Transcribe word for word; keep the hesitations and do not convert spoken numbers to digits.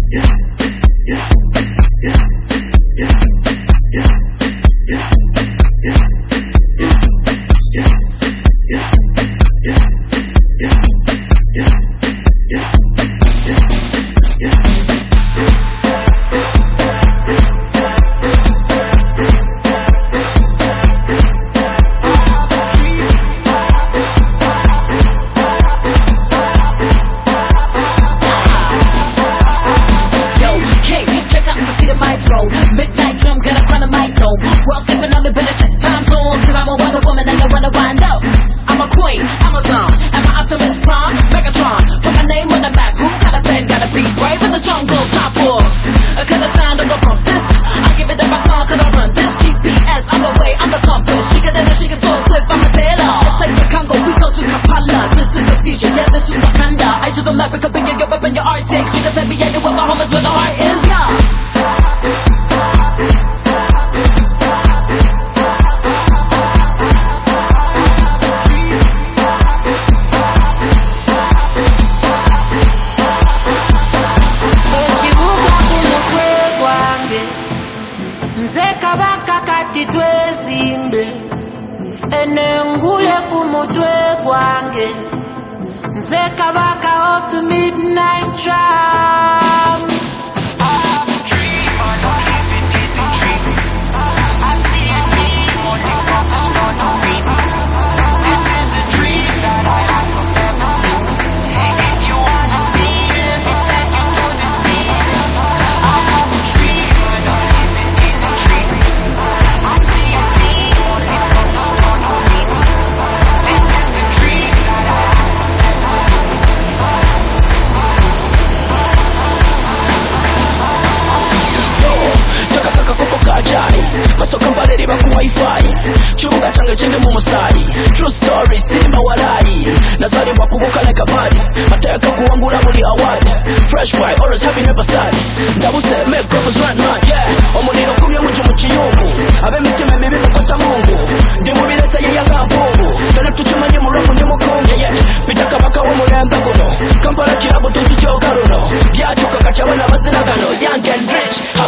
Midnight drum, gonna find a mic though. World sleeping on me, better check time zones. Cause I'm a Wonder Woman and I wanna wind up. I'm a queen, Amazon, and my Optimus Prime, Megatron. Put my name on the map, who got a pen, got a beat, brave in the jungle, top four. Cause the sound don't go from this. I give it up my car cause I run this G P S, I'm the way, I'm the compass. She get in and she gets so swift, I'm a tailor. Just like the Congo, we go to Kampala. This is the future, yeah, this is Wakanda. I just America, bring your Europe and your Arctic. You can tell me anywhere my home is where the heart is, yeah. Nzeka baka kati twezimbe enengule kumutwe kwange Nzeka baka of the midnight tram. I see a dream on the focused on the screen. This is a dream that I have from ever since. If you wanna see it, let me take you to the scene. I have a dream and I'm living in a dream. I see a dream on the focused on the screen. This is a dream that I have from ever since. Yo, taka taka koko kajai. Masoka mbaleri baku wifi. Chunga changa chende mu musari. True story, simba walai. Nazari wakubuka like a body. Mateka kuambura muri awadi. Fresh white, orange happy never sad. Ndabuse make brothers run mad, yeah. Omuliro kumye mucho mu kiyungu. Abe mitima mibi kupasa Mungu. Ndi mu biresa ye yanga mpungu. Tana tuchimanye mu romu ndi mu konge, yeah. Pitaka baka wo mulembe guno. Kampala kirabo tuzicho garuno. Byachuka kachawe na bazina gano. Young and rich.